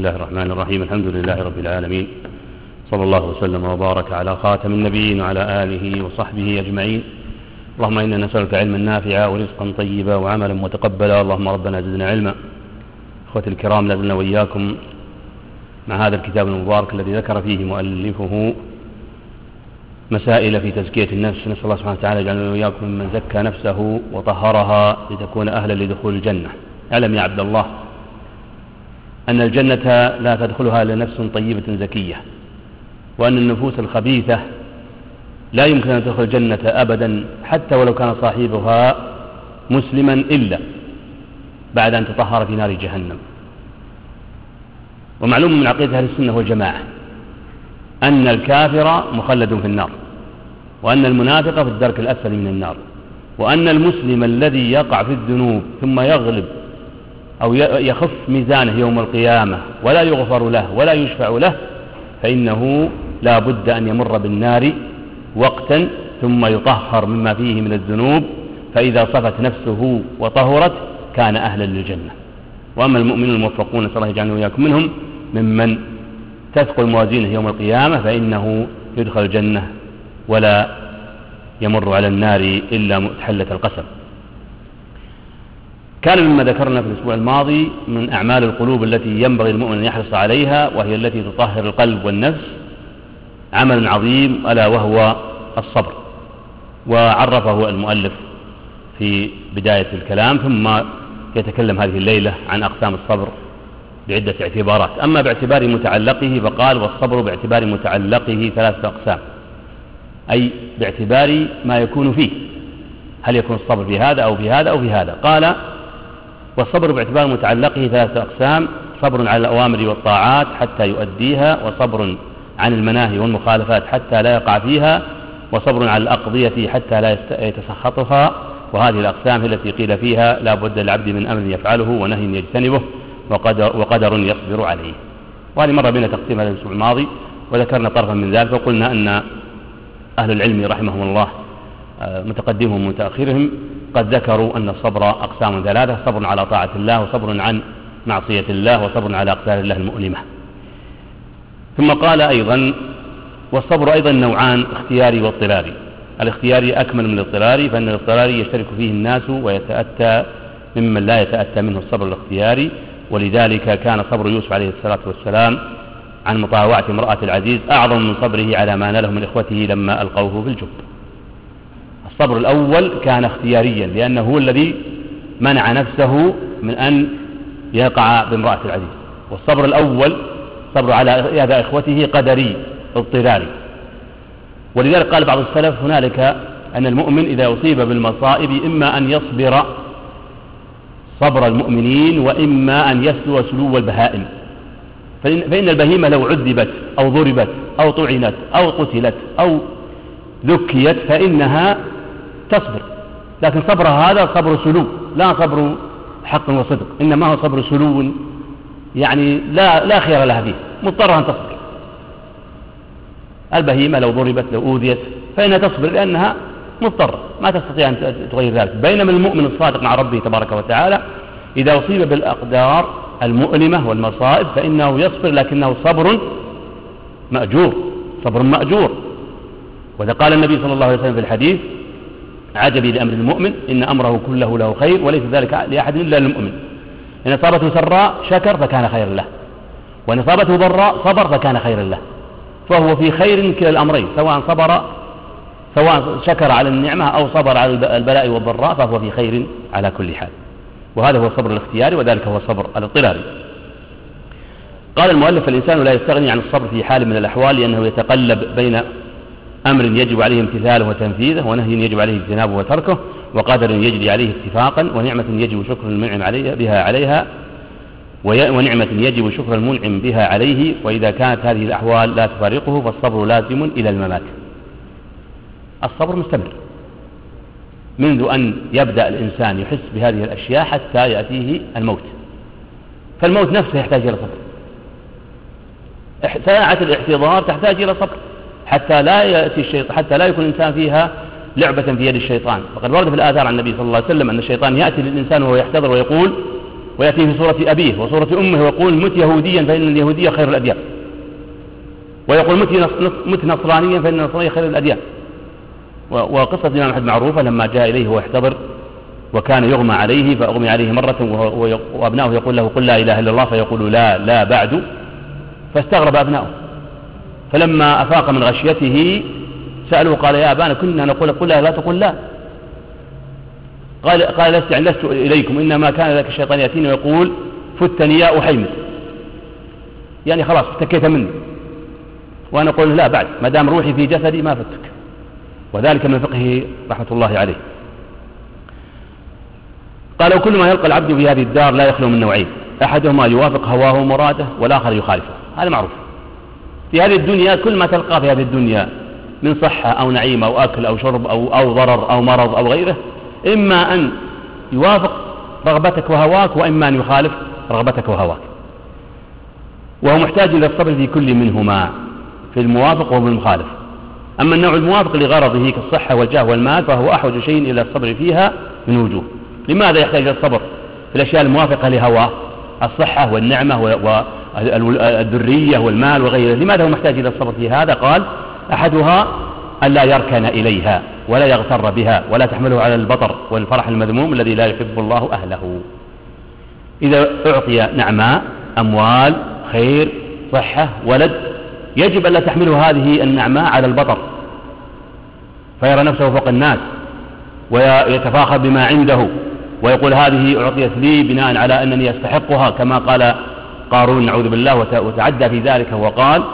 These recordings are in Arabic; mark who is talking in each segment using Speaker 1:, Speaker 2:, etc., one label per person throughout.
Speaker 1: الله الرحمن الرحيم. الحمد لله رب العالمين، صلى الله وسلم وبارك على خاتم النبيين وعلى آله وصحبه أجمعين. اللهم إنا نسألك علما نافعا ورزقا طيبا وعملا متقبلا. اللهم ربنا زدنا علما. أخوتي الكرام، لازلنا وإياكم مع هذا الكتاب المبارك الذي ذكر فيه مؤلفه مسائل في تزكية النفس. نسأل الله سبحانه وتعالى يجعلنا وإياكم ممن زكى نفسه وطهرها لتكون أهلا لدخول الجنة. اعلم يا عبد الله أن الجنة لا تدخلها إلا نفس طيبة زكية، وأن النفوس الخبيثة لا يمكن أن تدخل الجنة أبدا حتى ولو كان صاحبها مسلما إلا بعد أن تطهر في نار جهنم. ومعلوم من عقيدة أهل السنة والجماعة أن الكافر مخلد في النار، وأن المنافق في الدرك الأسفل من النار، وأن المسلم الذي يقع في الذنوب ثم يغلب أو يخف ميزانه يوم القيامة ولا يغفر له ولا يشفع له فإنه لا بد أن يمر بالنار وقتا ثم يطهر مما فيه من الذنوب، فإذا صفت نفسه وطهرت كان أهلا للجنة. وأما المؤمنون الموفقون نسأل الله يجعلنا وإياكم منهم ممن تثقل موازينه يوم القيامة فإنه يدخل الجنة ولا يمر على النار إلا متحلة القسم. كان مما ذكرنا في الأسبوع الماضي من أعمال القلوب التي ينبغي المؤمن أن يحرص عليها، وهي التي تطهر القلب والنفس، عمل عظيم ألا وهو الصبر. وعرفه المؤلف في بداية الكلام، ثم يتكلم هذه الليلة عن أقسام الصبر بعدة اعتبارات. أما باعتبار متعلقه فقال: والصبر باعتبار متعلقه ثلاثة أقسام، أي باعتبار ما يكون فيه، هل يكون الصبر في هذا أو في هذا أو في هذا. قال: والصبر باعتبار متعلقه ثلاثة أقسام: صبر على الأوامر والطاعات حتى يؤديها، وصبر عن المناهي والمخالفات حتى لا يقع فيها، وصبر على الأقضية حتى لا يتسخطها. وهذه الأقسام هي التي قيل فيها لا بد للعبد من أمر يفعله ونهي يجتنبه وقدر يصبر عليه. وهذه مر بنا تقسيم هذا الأسبوع الماضي، وذكرنا طرفا من ذلك، وقلنا أن أهل العلم رحمهم الله متقدمهم ومتأخرهم قد ذكروا أن الصبر أقسام ثلاثة: صبر على طاعة الله، وصبر عن معصية الله، وصبر على أقدار الله المؤلمة. ثم قال أيضا: والصبر أيضا نوعان: اختياري واضطراري. الاختياري أكمل من الاضطراري، فإن الاضطراري يشترك فيه الناس ويتأتى ممن لا يتأتى منه الصبر الاختياري. ولذلك كان صبر يوسف عليه الصلاة والسلام عن مطاوعة امرأة العزيز أعظم من صبره على ما ناله من إخوته لما ألقوه في الجب. الصبر الأول كان اختياريا لأنه هو الذي منع نفسه من أن يقع بامرأة العزيز. والصبر الأول صبر على أذى إخوته قدري اضطراري. ولذلك قال بعض السلف: هنالك أن المؤمن إذا أصيب بالمصائب إما أن يصبر صبر المؤمنين، وإما أن يسلو سلو البهائم. فإن البهيمة لو عذبت أو ضربت أو طعنت أو قتلت أو ذكيت فإنها تصبر، لكن صبرها هذا صبر سلو، لا صبر حق وصدق، إنما هو صبر سلو، يعني لا خير لها فيه، مضطرة أن تصبر. البهيمة لو ضربت لو أوذيت فإنها تصبر لأنها مضطرة، ما تستطيع أن تغير ذلك. بينما المؤمن الصادق مع ربه تبارك وتعالى إذا أصيب بالأقدار المؤلمة والمصائب فإنه يصبر، لكنه صبر مأجور، صبر مأجور. وإذا قال النبي صلى الله عليه وسلم في الحديث: عجبي لأمر المؤمن إن أمره كله له خير وليس ذلك لأحد إلا للمؤمن. إن أصابته سراء شكر فكان خيرا له، وإن أصابته ضراء صبر فكان خيرا له. فهو في خير كلا الأمرين، سواء شكر على النعمة أو صبر على البلاء والضراء فهو في خير على كل حال. وهذا هو الصبر الاختياري، وذلك هو الصبر الاضطراري. قال المؤلف: الإنسان لا يستغني عن الصبر في حال من الأحوال، لأنه يتقلب بين أمر يجب عليه امتثاله وتنفيذه، ونهي يجب عليه اجتنابه وتركه، وقدر يجري عليه اتفاقا، ونعمة يجب شكر المنعم بها عليها، ونعمة يجب شكر المنعم بها عليه. وإذا كانت هذه الأحوال لا تفارقه فالصبر لازم إلى الممات. الصبر مستمر منذ أن يبدأ الإنسان يحس بهذه الأشياء حتى يأتيه الموت، فالموت نفسه يحتاج إلى صبر. ساعة الاحتضار تحتاج إلى صبر حتى لا يأتي الشيطان، حتى لا يكون الإنسان فيها لعبة في يد الشيطان. فقد ورد في الآثار عن النبي صلى الله عليه وسلم أن الشيطان يأتي للإنسان وهو يحتضر ويقول: ويأتي في صورة أبيه وصورة أمه ويقول مت يهوديا فإن اليهودية خير الأديان، ويقول مت نصرانيا فإن النصرانية خير الأديان. وقصة الإمام أحمد معروفة لما جاء إليه وهو يحتضر وكان يغمى عليه فأغمي عليه مرة وأبناؤه يقول له قل لا إله إلا الله فيقول لا بعد، فاستغرب أبناؤه، فلما أفاق من غشيته سألوه قال يا أبانا كنا نقول قل لا تقول لا، قال لست إليكم إنما كان ذاك الشيطان يأتيني ويقول فتني يا أحيمد، يعني خلاص افتكيت مني، وأنا أقول لا بعد ما دام روحي في جسدي ما فتك. وذلك من فقهه رحمة الله عليه. قال وكل ما يلقى العبد في هذه الدار لا يخلو من نوعين، أحدهما يوافق هواه ومراده والآخر يخالفه، هذا معروف. في هذه الدنيا كل ما تلقى في هذه الدنيا من صحة أو نعيم أو أكل أو شرب أو ضرر أو مرض أو غيره، إما أن يوافق رغبتك وهواك وإما أن يخالف رغبتك وهواك، وهو محتاج إلى الصبر في كل منهما، في الموافق وبالمخالف. أما النوع الموافق لغرضه كالصحة والجاه والمال فهو أحوج شيء إلى الصبر فيها من وجوه. لماذا يحتاج إلى الصبر في الأشياء الموافقة لهواه، الصحة والنعمة والذرية والمال وغيره؟ لماذا هو محتاج إلى الصبر في هذا؟ قال أحدها أن لا يركن إليها ولا يغتر بها ولا تحمله على البطر والفرح المذموم الذي لا يحب الله أهله. إذا أعطي نعماء أموال خير صحة ولد يجب أن لا تحمله هذه النعماء على البطر فيرى نفسه فوق الناس ويتفاخر بما عنده ويقول هذه أعطيت لي بناء على أنني أستحقها، كما قال قارون نعوذ بالله وتعدى في ذلك وقال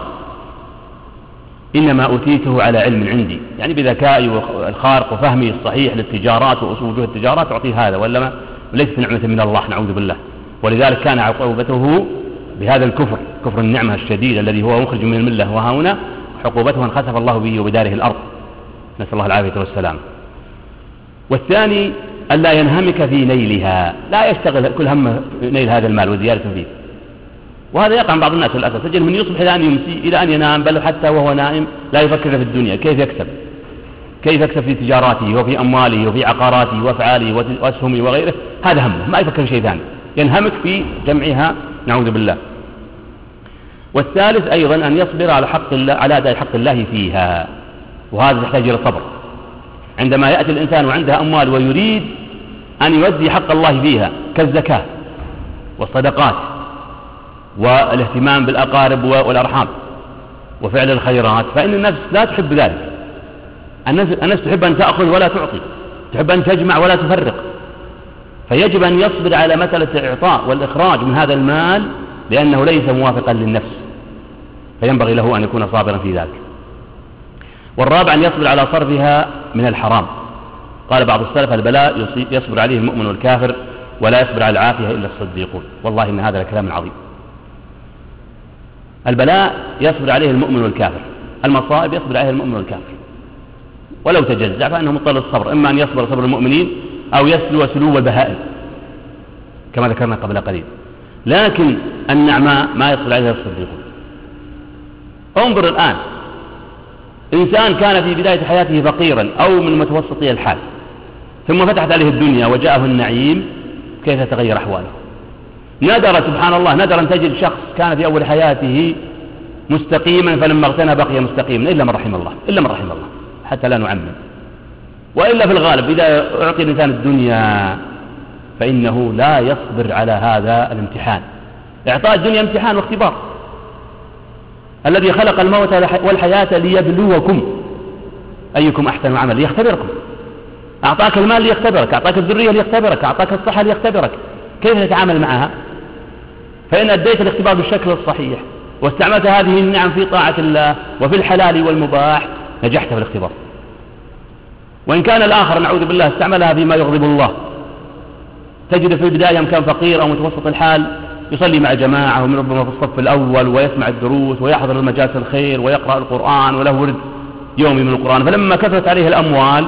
Speaker 1: إنما أوتيته على علم عندي، يعني بذكائي الخارق وفهمي الصحيح للتجارات ووجوه التجارات أعطيه هذا، ولا ليست نعمة من الله نعوذ بالله. ولذلك كان عقوبته بهذا الكفر، كفر النعمة الشديد الذي هو مخرج من الملة، وهنا عقوبته أن خسف الله به وبداره الأرض، نسأل الله العافية والسلام. والثاني ألا ينهمك في نيلها، لا يشتغل كل هم نيل هذا المال وزيادة فيه، وهذا يقع عن بعض الناس للأسف، تجد من يصبح إلى أن يمسي إلى أن ينام، بل حتى وهو نائم لا يفكر في الدنيا كيف يكسب في تجاراته وفي أمواله وفي عقاراته وأفعاله وأسهمه وغيره، هذا همه، ما يفكر في شيء ثاني، ينهمك في جمعها نعوذ بالله. والثالث أيضا أن يصبر على حق الله، على أداء حق الله فيها، وهذا يحتاج إلى الصبر. عندما يأتي الإنسان وعنده أموال ويريد أن يؤدي حق الله فيها كالزكاة والصدقات والاهتمام بالأقارب والأرحام وفعل الخيرات، فإن النفس لا تحب ذلك. النفس تحب أن تأخذ ولا تعطي، تحب أن تجمع ولا تفرق، فيجب أن يصبر على مسألة الإعطاء والإخراج من هذا المال لأنه ليس موافقا للنفس، فينبغي له أن يكون صابرا في ذلك. والرابع أن يصبر على صرفها من الحرام. قال بعض السلف البلاء يصبر عليه المؤمن والكافر ولا يصبر على العافية إلا الصديقون، والله إن هذا الكلام عظيم. البلاء يصبر عليه المؤمن والكافر، المصائب يصبر عليه المؤمن والكافر، ولو تجزع فإنه مضطر الصبر، إما أن يصبر صبر المؤمنين أو يسلو سلو البهائم كما ذكرنا قبل قليل. لكن النعماء ما يصبر عليها الصديقون. انظر الآن، إنسان كان في بداية حياته فقيرا أو من متوسطي الحال، ثم فتحت عليه الدنيا وجاءه النعيم، كيف تغير أحواله؟ نادر سبحان الله، نادر أن تجد شخص كان في أول حياته مستقيما فلما اغتنى بقي مستقيما، إلا من رحم الله، إلا من رحم الله، حتى لا نعمم. وإلا في الغالب إذا أعطي الإنسان الدنيا فإنه لا يصبر على هذا الامتحان. إعطاء الدنيا امتحان واختبار. الذي خلق الموت والحياة ليبلوكم أيكم أحسن عملا، ليختبركم. أعطاك المال ليختبرك، أعطاك الذرية ليختبرك، أعطاك الصحة ليختبرك، كيف تتعامل معها؟ فإن أديت الاختبار بالشكل الصحيح واستعملت هذه النعم في طاعة الله وفي الحلال والمباح نجحت في الاختبار. وإن كان الآخر نعوذ بالله استعملها فيما يغضب الله، تجد في البداية كان فقير أو متوسط الحال يصلي مع جماعة ومن ربما في الصف الأول ويسمع الدروس ويحضر المجالس الخير ويقرأ القرآن وله ورد يومي من القرآن، فلما كثرت عليه الأموال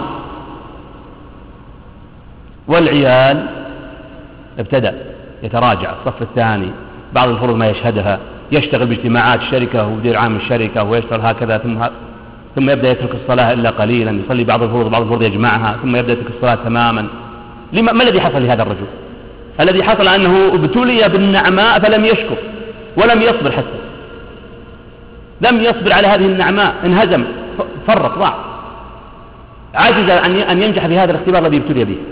Speaker 1: والعيال ابتدأ يتراجع الصف الثاني، بعض الفروض ما يشهدها، يشتغل باجتماعات الشركة ومدير عام الشركة ويشتغل هكذا، ثم يبدأ يترك الصلاة إلا قليلا، يصلي بعض الفروض يجمعها، ثم يبدأ يترك الصلاة تماما. ما الذي حصل لهذا الرجل؟ الذي حصل أنه ابتلي بالنعماء فلم يشكر ولم يصبر حتى، لم يصبر على هذه النعماء، انهزم، فرط، ضاع، عجز أن ينجح في هذا الاختبار الذي ابتلي به.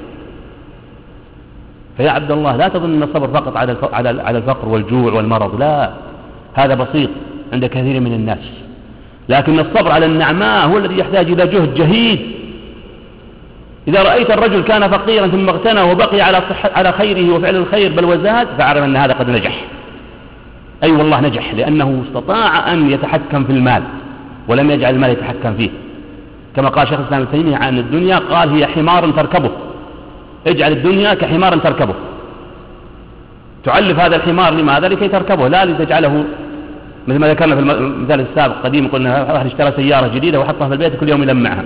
Speaker 1: فيا عبد الله لا تظن أن الصبر فقط على الفقر والجوع والمرض، لا، هذا بسيط عند كثير من الناس، لكن الصبر على النعماء هو الذي يحتاج إلى جهد جهيد. إذا رأيت الرجل كان فقيرا ثم اغتنى وبقي على خيره وفعل الخير بل وزاد، فاعلم أن هذا قد نجح، أي والله نجح، لأنه استطاع أن يتحكم في المال ولم يجعل المال يتحكم فيه، كما قال شيخ الإسلام ابن تيمية عن الدنيا، قال هي حمار تركبه، اجعل الدنيا كحمار تركبه، تعلف هذا الحمار لماذا؟ لكي تركبه، لا لتجعله مثل ما ذكرنا في المثال السابق قديم، قلنا واحد اشترى سيارة جديدة وحطها في البيت كل يوم يلمعها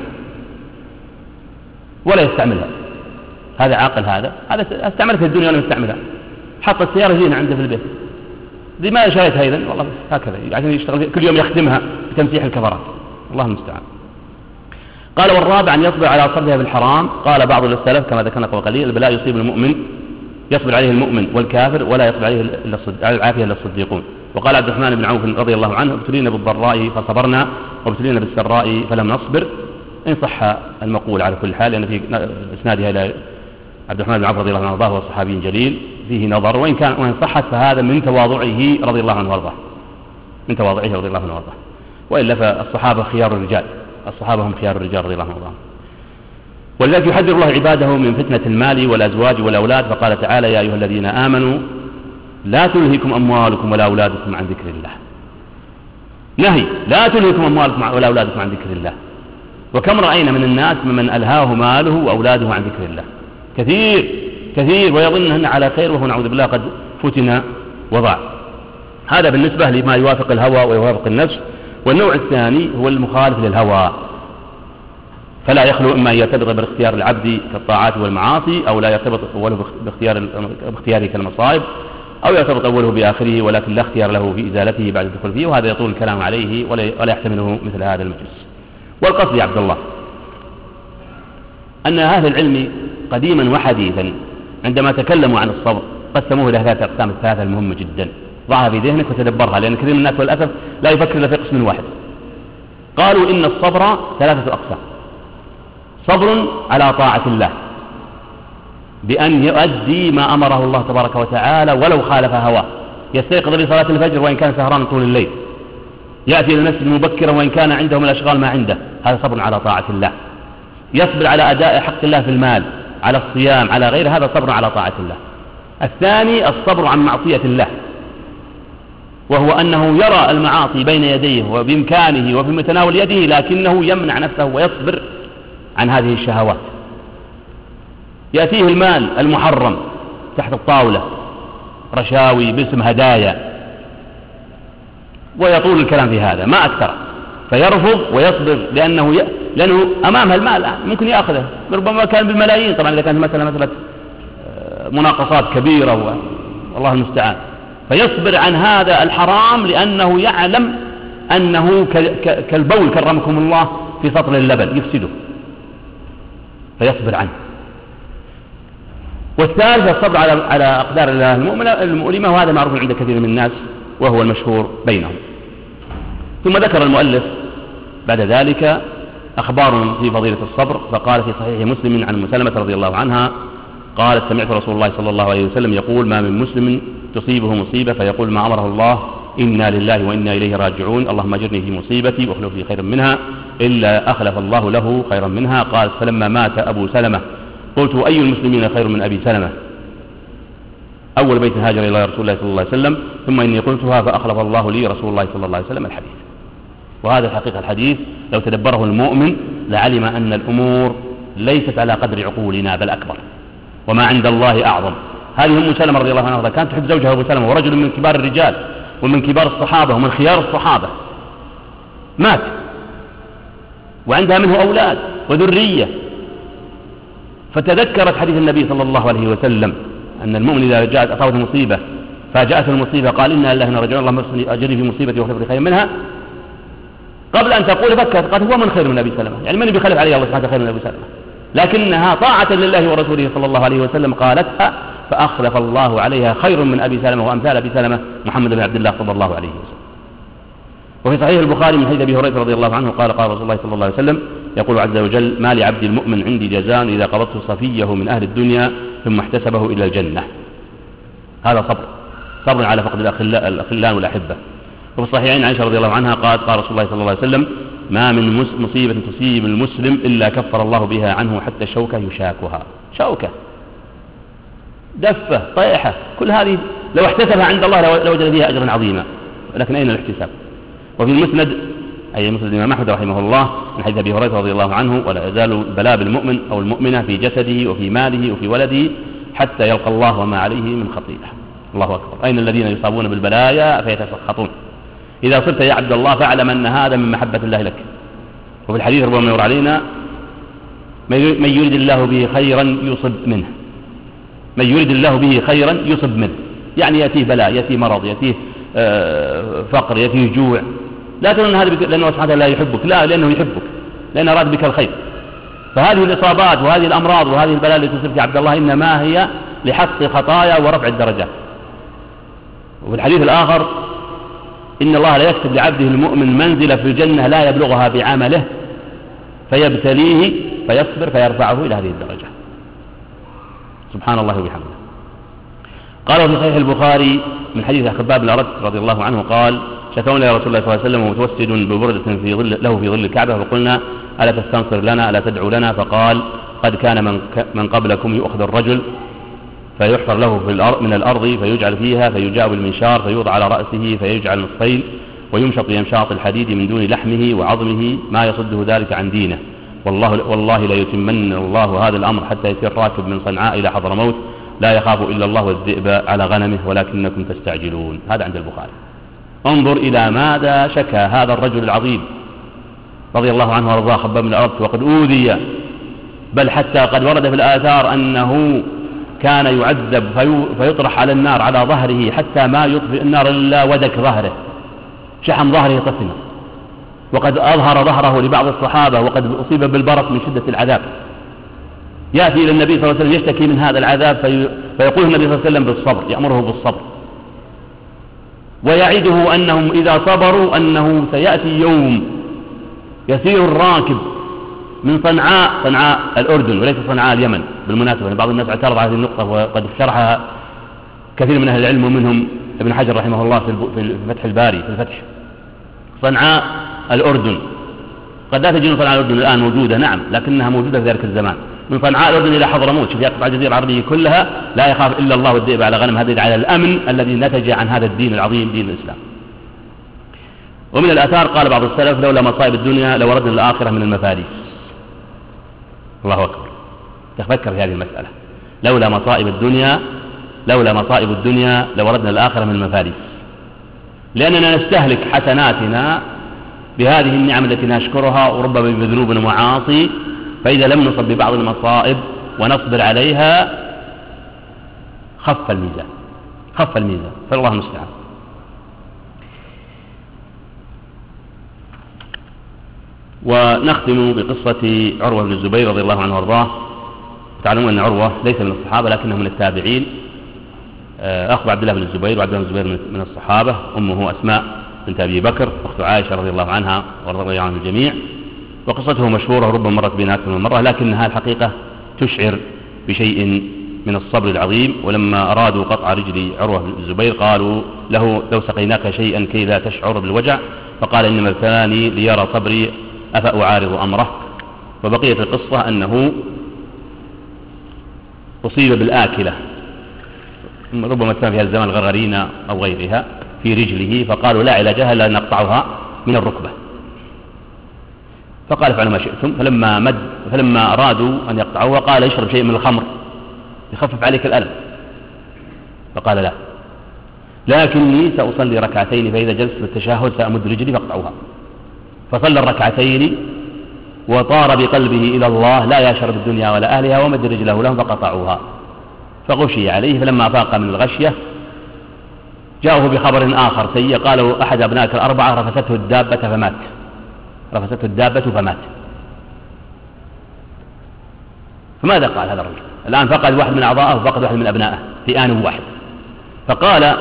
Speaker 1: ولا يستعملها، هذا عاقل؟ هذا استعملها في الدنيا ولا يستعملها، حط السيارة زينة عنده في البيت، لماذا شريتها إذن؟ والله هكذا عشان يشتغل كل يوم يخدمها بتمسيح الكفرات، الله المستعان. قال والرابع أن يصبر على صبرها بالحرام. قال بعض السلف كما ذكرنا قبل قليل: البلاء يصيب المؤمن يصبر عليه المؤمن والكافر ولا يصبر عليه العافية إلا الصديقون. وقال عبد الرحمن بن عوف رضي الله عنه: ابتلينا بالضراء فصبرنا وابتلينا بالسراء فلم نصبر، إن صح المقول على كل حال، لأن في إسنادها إلى عبد الرحمن بن عوف رضي الله عنه وارضاه، وهو صحابي جليل فيه نظر، وإن صحت فهذا من تواضعه رضي الله عنه وارضاه، من تواضعه رضي الله عنه وارضاه، وإلا فالصحابة خيار الرجال، الصحابة هم خيار الرجال رضي الله عنهم وارضاهم. ولذلك يحذر الله عباده من فتنة المال والأزواج والأولاد، فقال تعالى: يا أيها الذين آمنوا لا تلهكم أموالكم ولا أولادكم عن ذكر الله. نهي: لا تلهكم أموالكم ولا أولادكم عن ذكر الله. وكم رأينا من الناس ممن ألهاه ماله وأولاده عن ذكر الله، كثير ويظن أنه على خير وهو نعوذ بالله قد فتن وضاع. هذا بالنسبة لما يوافق الهوى ويوافق النفس. والنوع الثاني هو المخالف للهوى، فلا يخلو إما أن يرتبط باختيار العبد كالطاعات والمعاصي، أو لا يرتبط أوله باختياره كالمصائب، أو يرتبط أوله بآخره ولكن لا اختيار له في إزالته بعد الدخول فيه، وهذا يطول الكلام عليه ولا يحتمله مثل هذا المجلس. والقصد يا عبد الله أن أهل العلم قديما وحديثا عندما تكلموا عن الصبر قسموه إلى ثلاثة أقسام، الثلاثة المهمة جدا، ضعها في ذهنك وتدبرها، لأن كثير من الناس والأسف لا يفكر إلا في قسم واحد. قالوا إن الصبر ثلاثة أقسام: صبر على طاعة الله بأن يؤدي ما أمره الله تبارك وتعالى ولو خالف هواه، يستيقظ لصلاة الفجر وإن كان سهران طول الليل، يأتي إلى المسجد مبكرا وإن كان عنده من الأشغال ما عنده، هذا صبر على طاعة الله. يصبر على أداء حق الله في المال، على الصيام، على غيره، هذا صبر على طاعة الله. الثاني الصبر عن معصية الله، وهو أنه يرى المعاصي بين يديه وبإمكانه وفي متناول يده، لكنه يمنع نفسه ويصبر عن هذه الشهوات. يأتيه المال المحرم تحت الطاولة، رشاوي باسم هدايا، ويطول الكلام في هذا ما أكثر، فيرفض ويصبر لأنه أمامها المال ممكن يأخذه، ربما كان بالملايين طبعا إذا كانت مسألة مناقصات كبيرة والله المستعان، فيصبر عن هذا الحرام لأنه يعلم أنه كالبول كرمكم الله في سطل اللبن يفسده، فيصبر عنه. والثالث الصبر على أقدار الله المؤلمة، وهذا معروف عند كثير من الناس وهو المشهور بينهم. ثم ذكر المؤلف بعد ذلك أخبار في فضيلة الصبر، فقال في صحيح مسلم عن مسلمة رضي الله عنها قالت: سمعت رسول الله صلى الله عليه وسلم يقول: ما من مسلم تصيبه مصيبة فيقول ما أمره الله إنا لله وإنا إليه راجعون، اللهم أجرني في مصيبتي واخلف لي خيرا منها، إلا أخلف الله له خيرا منها. قال: فلما مات أبو سلمة قلت: أي المسلمين خير من أبي سلمة، أول بيت هاجر إلى رسول الله صلى الله عليه وسلم، ثم إني قلتها فأخلف الله لي رسول الله صلى الله عليه وسلم الحديث. وهذا الحقيقة الحديث لو تدبره المؤمن لعلم أن الأمور ليست على قدر عقولنا بل أكبر، وما عند الله أعظم. هذه أم سلمة رضي الله عنها كانت تحب زوجها أبو سلمة، ورجل من كبار الرجال ومن كبار الصحابة ومن خيار الصحابة، مات وعندها منه أولاد وذرية، فتذكرت حديث النبي صلى الله عليه وسلم أن المؤمن إذا جاءت أصابته مصيبة فجاءته المصيبة قال: إنا لله ونرجعون، اللهم أجرني في مصيبتي واخلف لي خيرا منها. قبل أن تقول فكرت قالت: هو من خير من أبي سلمة، يعني من بيخلف عليه الله سبحانه خير من أبي سلمة، لكنها طاعة لله ورسوله صلى الله عليه وسلم قالتها، فأخلف الله عليها خير من أبي سلمة وأمثال أبي سلمة محمد بن عبد الله صلى الله عليه وسلم. وفي صحيح البخاري من حديث أبي هريرة رضي الله عنه قال رسول الله صلى الله عليه وسلم يقول عز وجل: ما لعبد المؤمن عندي جزاء إذا قبضت صفيه من أهل الدنيا ثم احتسبه إلى الجنة. هذا صبر على فقد الأخلاء والأحبة. وفي الصحيحين عائشة رضي الله عنها قال رسول الله صلى الله عليه وسلم: ما من مصيبة تصيب المسلم إلا كفر الله بها عنه حتى الشوكة يشاكها. شوكة، دفة، طيحة، كل هذه لو احتسبها عند الله لوجد فيها أجرا عظيما، لكن أين الاحتساب؟ وفي المسند أي مسند الإمام أحمد رحمه الله من حديث أبي هريرة رضي الله عنه: ولا يزال البلاء بالمؤمن أو المؤمنة في جسده وفي ماله وفي ولده حتى يلقى الله وما عليه من خطيئة. الله أكبر. أين الذين يصابون بالبلايا فيتسخطون؟ إذا صرت يا عبد الله فاعلم أن هذا من محبة الله لك. وفي الحديث ربما يمر علينا: من يريد الله به خيرا يصب منه. من يريد الله به خيرا يصب منه، يعني يأتيه بلاء، يأتيه مرض، يأتيه فقر، يأتيه جوع. لا تظن هذا لأنه سبحانه لا يحبك، لا، لأنه يحبك، لأنه أراد بك الخير. فهذه الإصابات وهذه الأمراض وهذه البلاء التي تصيب يا عبد الله إنما هي لحط خطايا ورفع الدرجات. وفي الحديث الآخر: إن الله لا يكتب لعبده المؤمن منزلة في الجنة لا يبلغها بعمله فيبتليه فيصبر فيرفعه إلى هذه الدرجة. سبحان الله وبحمده. قال في صحيح البخاري من حديث خباب بن الأرت رضي الله عنه قال: شكونا يا رسول الله صلى الله عليه وسلم ومتوسد ببردة له في ظل الكعبة، فقلنا: ألا تستنصر لنا، ألا تدعو لنا؟ فقال: قد كان من قبلكم يؤخذ الرجل فيحفر له من الأرض فيجعل فيها فيجاء بالمنشار فيوضع على رأسه فيجعل نصفين ويمشط يمشاط الحديد من دون لحمه وعظمه ما يصده ذلك عن دينه، والله لا يتمن الله هذا الأمر حتى يسير راكب من صنعاء إلى حضرموت لا يخاف إلا الله والذئب على غنمه ولكنكم تستعجلون. هذا عند البخاري. انظر إلى ماذا شكى هذا الرجل العظيم رضي الله عنه وارضاه خباب بن الأرت، وقد أوذي، بل حتى قد ورد في الآثار أنه كان يعذب فيطرح على النار على ظهره حتى ما يطفئ النار إلا ودك ظهره، شحم ظهره طفنا، وقد أظهر ظهره لبعض الصحابة وقد أصيب بالبرص من شدة العذاب. يأتي إلى النبي صلى الله عليه وسلم يشتكي من هذا العذاب فيقول النبي صلى الله عليه وسلم بالصبر، يأمره بالصبر ويعده أنهم إذا صبروا أنه سيأتي يوم يسير الراكب من صنعاء الأردن وليس صنعاء اليمن. بالمناسبة بعض الناس اعترض على هذه النقطة وقد شرحها كثير من أهل العلم ومنهم ابن حجر رحمه الله في فتح الباري في الفتح. صنعاء الأردن قد لا تجد صنعاء الأردن الآن موجودة، نعم، لكنها موجودة في ذلك الزمان. من صنعاء الأردن إلى حضرموت، شوف يقطع الجزيرة العربية كلها لا يخاف إلا الله والذئب على غنم. هذا على الأمن الذي نتج عن هذا الدين العظيم، دين الإسلام. ومن الآثار قال بعض السلف: لولا مصائب الدنيا لوردنا الآخرة من المفاريس. الله أكبر. تفكر في هذه المسألة. لولا مصائب الدنيا لوردنا الآخرة من المفاريس، لأننا نستهلك حسناتنا بهذه النعم التي نشكرها وربما بذنوب ومعاصي، فإذا لم نصب ببعض المصائب ونصبر عليها خف الميزان، فالله المستعان. ونختم بقصة عروة بن الزبير رضي الله عنه وارضاه. تعلمون أن عروة ليس من الصحابة لكنه من التابعين، أخو عبد الله بن الزبير، وعبد الله بن الزبير من الصحابة، أمه أسماء بنت أبي بكر أخت عائشة رضي الله عنها ورضي الله عنهم الجميع. وقصته مشهورة وربما مرت بنا أكثر من مرة، لكنها الحقيقة تشعر بشيء من الصبر العظيم. ولما أرادوا قطع رجل عروة بن الزبير قالوا له: لو سقيناك شيئا كي لا تشعر بالوجع، فقال: إنما ابتلاني ليرى صبري أفأعارض أمره. وبقية القصة أنه أصيب بالآكلة، ربما كان في هذا الزمان الغرغرينة أو غيرها في رجله، فقالوا: لا علاجها إلا أن نقطعها من الركبة. فقال: افعلوا ما شئتم. فلما أرادوا أن يقطعوها قال: اشرب شيء من الخمر يخفف عليك الألم. فقال: لا، لكني سأصلي ركعتين، فإذا جلست بالتشهد سأمد رجلي فاقطعوها. فصلى الركعتين وطار بقلبه إلى الله لا يشعر بالدنيا ولا أهلها، ومد رجله لهم فقطعوها. فغشي عليه، فلما فاق من الغشية جاءه بخبر آخر سيء، قالوا: أحد أبنائك الأربعة رفسته الدابة فمات. فماذا قال هذا الرجل؟ الآن فقد واحد من أعضائه وفقد واحد من أبنائه في آن واحد، فقال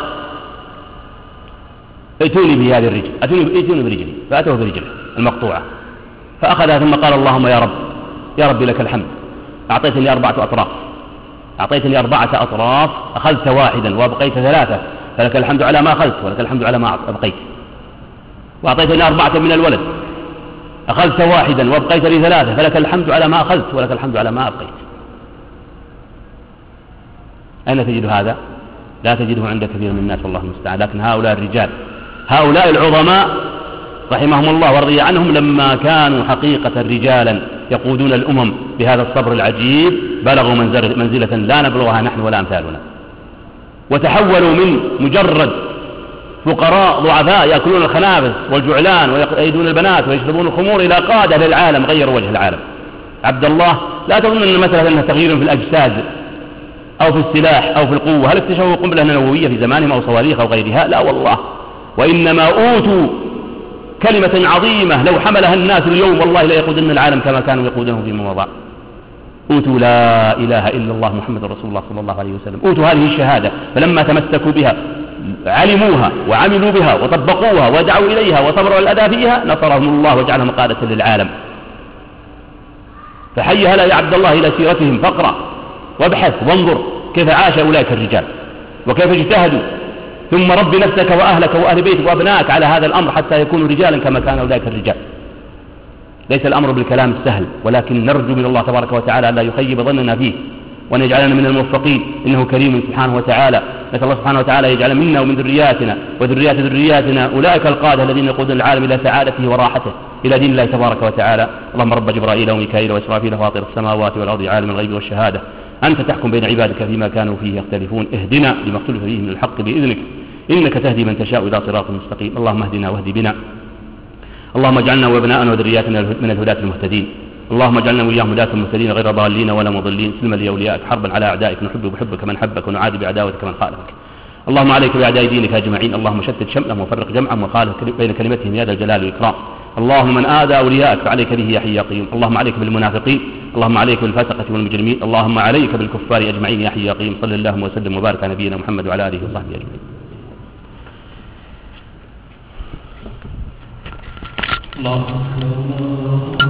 Speaker 1: ائتوني بهذه الرجل، ائتوني برجلي، فأتوه برجله المقطوعة فأخذها، ثم قال اللهم يا رب لك الحمد، أعطيتني 4 أطراف، أعطيتني 4 أطراف، أخذت واحدا وأبقيت 3، فلك الحمد على ما أخذت ولك الحمد على ما أبقيت. وأعطيتني 4 من الولد، أخذت واحدا وأبقيت لي 3، فلك الحمد على ما أخذت ولك الحمد على ما أبقيت. أين تجد هذا؟ لا تجده عند كثير من الناس والله المستعان. لكن هؤلاء الرجال، هؤلاء العظماء رحمهم الله ورضي عنهم، لما كانوا حقيقة رجالا يقودون الأمم بهذا الصبر العجيب، بلغوا منزلة لا نبلغها نحن ولا أمثالنا، وتحولوا من مجرد فقراء ضعفاء يأكلون الخنابس والجعلان ويأيدون البنات ويشربون الخمور إلى قادة للعالم غيروا وجه العالم. عبد الله، لا تظن أن المسألة أنها تغيير في الأجساد أو في السلاح أو في القوة. هل اكتشفوا قنبلة نووية في زمانهم أو صواريخ أو غيرها؟ لا والله، وإنما أوتوا كلمة عظيمة لو حملها الناس اليوم والله لا يقودن العالم كما كانوا يقودونه فيما مضى. أوتوا لا إله إلا الله محمد رسول الله صلى الله عليه وسلم، أوتوا هذه الشهادة، فلما تمسكوا بها علموها وعملوا بها وطبقوها ودعوا إليها وصبروا الأذى فيها، نصرهم الله وجعلهم قادة للعالم. فحي هلا يا عبد الله إلى سيرتهم، فاقرأ وابحث وانظر كيف عاش أولئك الرجال وكيف اجتهدوا، ثم رب نفسك وأهلك وأهل بيتك وأبنائك على هذا الأمر حتى يكونوا رجالا كما كان أولئك الرجال. ليس الأمر بالكلام السهل، ولكن نرجو من الله تبارك وتعالى أن لا يخيب ظننا فيه وأن يجعلنا من الموفقين، إنه كريم سبحانه وتعالى. نسأل الله سبحانه وتعالى يجعل منا ومن ذرياتنا وذريات ذرياتنا أولئك القادة الذين يقودون العالم إلى سعادته وراحته، إلى دين الله تبارك وتعالى. اللهم رب جبرائيل وميكائيل وإسرافيل فاطر السماوات والأرض عالم الغيب والشهادة، أنت تحكم بين عبادك فيما كانوا فيه يختلفون، اهدنا لما اختلف فيه من الحق بإذنك، إنك تهدي من تشاء إلى صراط مستقيم. اللهم اهدنا واهد بنا، اللهم اجعلنا وابناءنا وذرياتنا من الهداة المهتدين، اللهم اجعلنا وإياهم هداة المهتدين غير ضالين ولا مضلين، سلما لأوليائك حربا على أعدائك، نحب بحبك من حبك ونعادي بعداوتك من خالفك. اللهم عليك بأعداء دينك أجمعين، اللهم شتت شملهم وفرق جمعهم وخالف بين كلمتهم يا ذا الجلال والإكرام. اللهم من آذى أوليائك فعليك به يا حي يا قيوم. اللهم عليك بالمنافقين، اللهم عليك بالفاسقة والمجرمين، اللهم عليك بالكفار أجمعين يا حي يا قيوم. صلى الله وسلم وبارك على نبينا محمد وعلى آله وصحبه أجمعين.
Speaker 2: الله